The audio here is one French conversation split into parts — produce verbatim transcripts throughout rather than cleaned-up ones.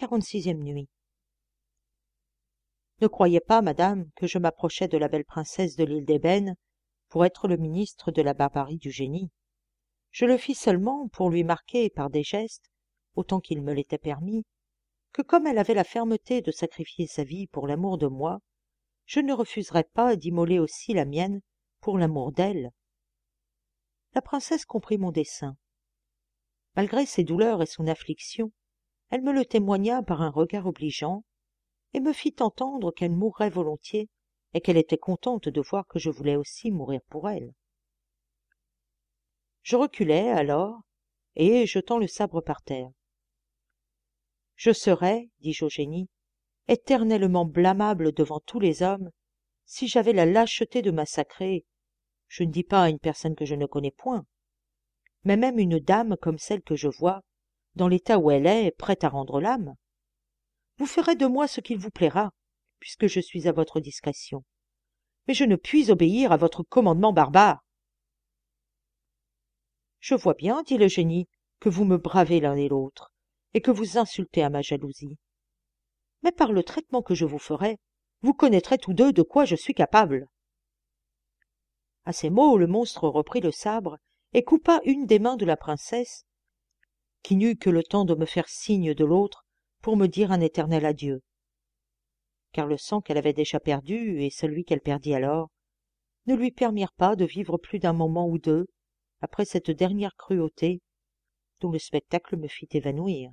quarante-sixième nuit. Ne croyez pas, madame, que je m'approchais de la belle princesse de l'île d'Ébène pour être le ministre de la barbarie du génie. Je le fis seulement pour lui marquer par des gestes, autant qu'il me l'était permis, que comme elle avait la fermeté de sacrifier sa vie pour l'amour de moi, je ne refuserais pas d'immoler aussi la mienne pour l'amour d'elle. La princesse comprit mon dessein. Malgré ses douleurs et son affliction, elle me le témoigna par un regard obligeant, et me fit entendre qu'elle mourrait volontiers et qu'elle était contente de voir que je voulais aussi mourir pour elle. Je reculai alors, et jetant le sabre par terre. « Je serais, dis-je au génie, éternellement blâmable devant tous les hommes si j'avais la lâcheté de massacrer, je ne dis pas une personne que je ne connais point, mais même une dame comme celle que je vois, dans l'état où elle est, prête à rendre l'âme. Vous ferez de moi ce qu'il vous plaira, puisque je suis à votre discrétion, mais je ne puis obéir à votre commandement barbare. » « Je vois bien, dit le génie, que vous me bravez l'un et l'autre, et que vous insultez à ma jalousie. Mais par le traitement que je vous ferai, vous connaîtrez tous deux de quoi je suis capable. » À ces mots, le monstre reprit le sabre et coupa une des mains de la princesse, qui n'eut que le temps de me faire signe de l'autre pour me dire un éternel adieu. Car le sang qu'elle avait déjà perdu, et celui qu'elle perdit alors, ne lui permirent pas de vivre plus d'un moment ou deux après cette dernière cruauté dont le spectacle me fit évanouir.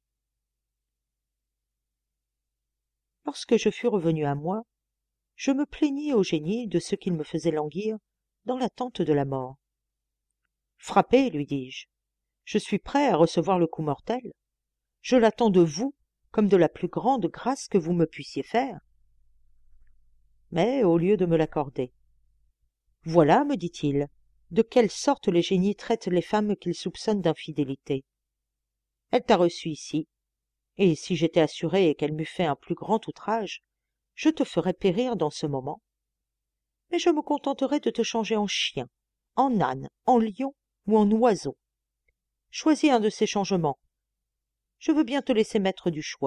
Lorsque je fus revenu à moi, je me plaignis au génie de ce qu'il me faisait languir dans l'attente de la mort. « Frappez, lui dis-je, je suis prêt à recevoir le coup mortel. Je l'attends de vous comme de la plus grande grâce que vous me puissiez faire. » Mais au lieu de me l'accorder, « Voilà, me dit-il, de quelle sorte les génies traitent les femmes qu'ils soupçonnent d'infidélité. Elle t'a reçu ici, et si j'étais assuré qu'elle m'eût fait un plus grand outrage, je te ferais périr dans ce moment. Mais je me contenterai de te changer en chien, en âne, en lion ou en oiseau. Choisis un de ces changements. Je veux bien te laisser maître du choix. »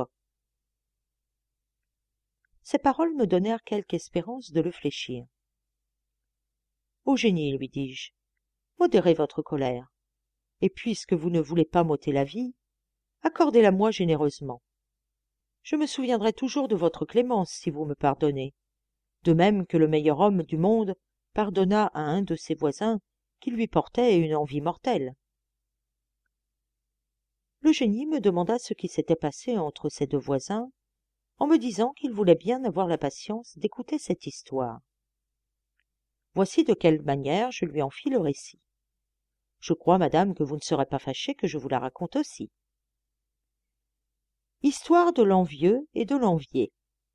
Ces paroles me donnèrent quelque espérance de le fléchir. « Ô génie, lui dis-je, modérez votre colère, et puisque vous ne voulez pas m'ôter la vie, accordez-la-moi généreusement. Je me souviendrai toujours de votre clémence si vous me pardonnez, de même que le meilleur homme du monde pardonna à un de ses voisins qui lui portait une envie mortelle. » Le génie me demanda ce qui s'était passé entre ces deux voisins, en me disant qu'il voulait bien avoir la patience d'écouter cette histoire. Voici de quelle manière je lui en fis le récit. Je crois, madame, que vous ne serez pas fâchée que je vous la raconte aussi. Histoire de l'envieux et de l'envié.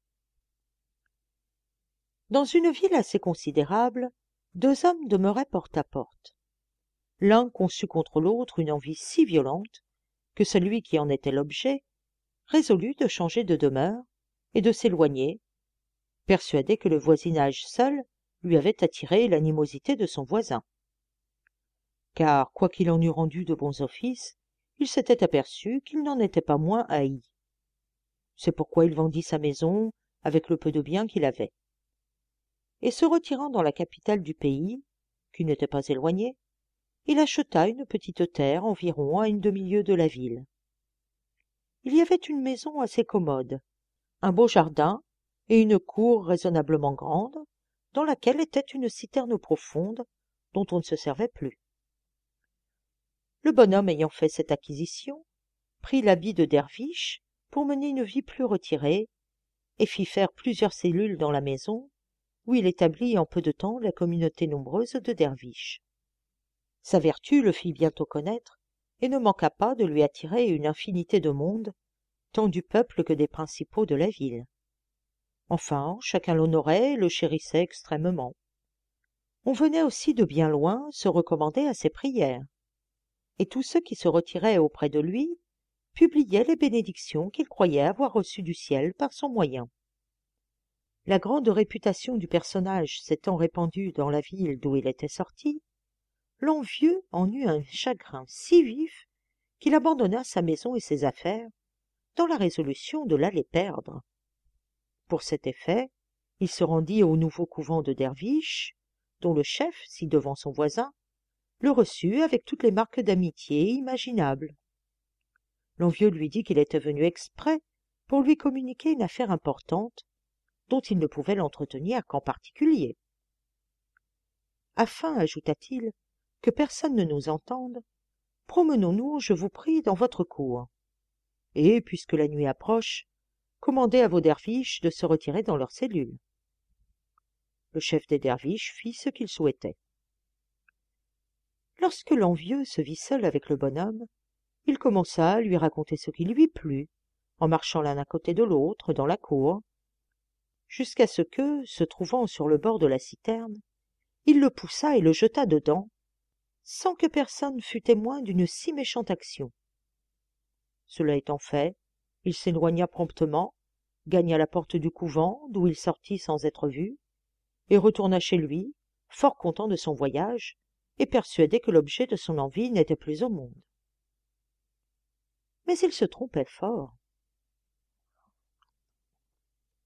Dans une ville assez considérable, deux hommes demeuraient porte à porte. L'un conçut contre l'autre une envie si violente que celui qui en était l'objet résolut de changer de demeure et de s'éloigner, persuadé que le voisinage seul lui avait attiré l'animosité de son voisin. Car, quoiqu'il en eût rendu de bons offices, il s'était aperçu qu'il n'en était pas moins haï. C'est pourquoi il vendit sa maison avec le peu de biens qu'il avait. Et se retirant dans la capitale du pays, qui n'était pas éloignée, il acheta une petite terre environ à une demi-lieue de la ville. Il y avait une maison assez commode, un beau jardin et une cour raisonnablement grande, dans laquelle était une citerne profonde dont on ne se servait plus. Le bonhomme ayant fait cette acquisition, prit l'habit de derviche pour mener une vie plus retirée, et fit faire plusieurs cellules dans la maison, où il établit en peu de temps la communauté nombreuse de derviches. Sa vertu le fit bientôt connaître, et ne manqua pas de lui attirer une infinité de monde, tant du peuple que des principaux de la ville. Enfin, chacun l'honorait et le chérissait extrêmement. On venait aussi de bien loin se recommander à ses prières, et tous ceux qui se retiraient auprès de lui publiaient les bénédictions qu'ils croyaient avoir reçues du ciel par son moyen. La grande réputation du personnage s'étant répandue dans la ville d'où il était sorti, l'envieux en eut un chagrin si vif qu'il abandonna sa maison et ses affaires, dans la résolution de l'aller perdre. Pour cet effet, il se rendit au nouveau couvent de derviches, dont le chef, si devant son voisin, le reçut avec toutes les marques d'amitié imaginables. L'envieux lui dit qu'il était venu exprès pour lui communiquer une affaire importante, dont il ne pouvait l'entretenir qu'en particulier. Afin, ajouta-t-il, que personne ne nous entende, promenons-nous, je vous prie, dans votre cour. Et, puisque la nuit approche, commandez à vos derviches de se retirer dans leurs cellules. Le chef des derviches fit ce qu'il souhaitait. Lorsque l'envieux se vit seul avec le bonhomme, il commença à lui raconter ce qui lui plut, en marchant l'un à côté de l'autre dans la cour, jusqu'à ce que, se trouvant sur le bord de la citerne, il le poussa et le jeta dedans, sans que personne fût témoin d'une si méchante action. Cela étant fait, il s'éloigna promptement, gagna la porte du couvent, d'où il sortit sans être vu, et retourna chez lui, fort content de son voyage, et persuadé que l'objet de son envie n'était plus au monde. Mais il se trompait fort.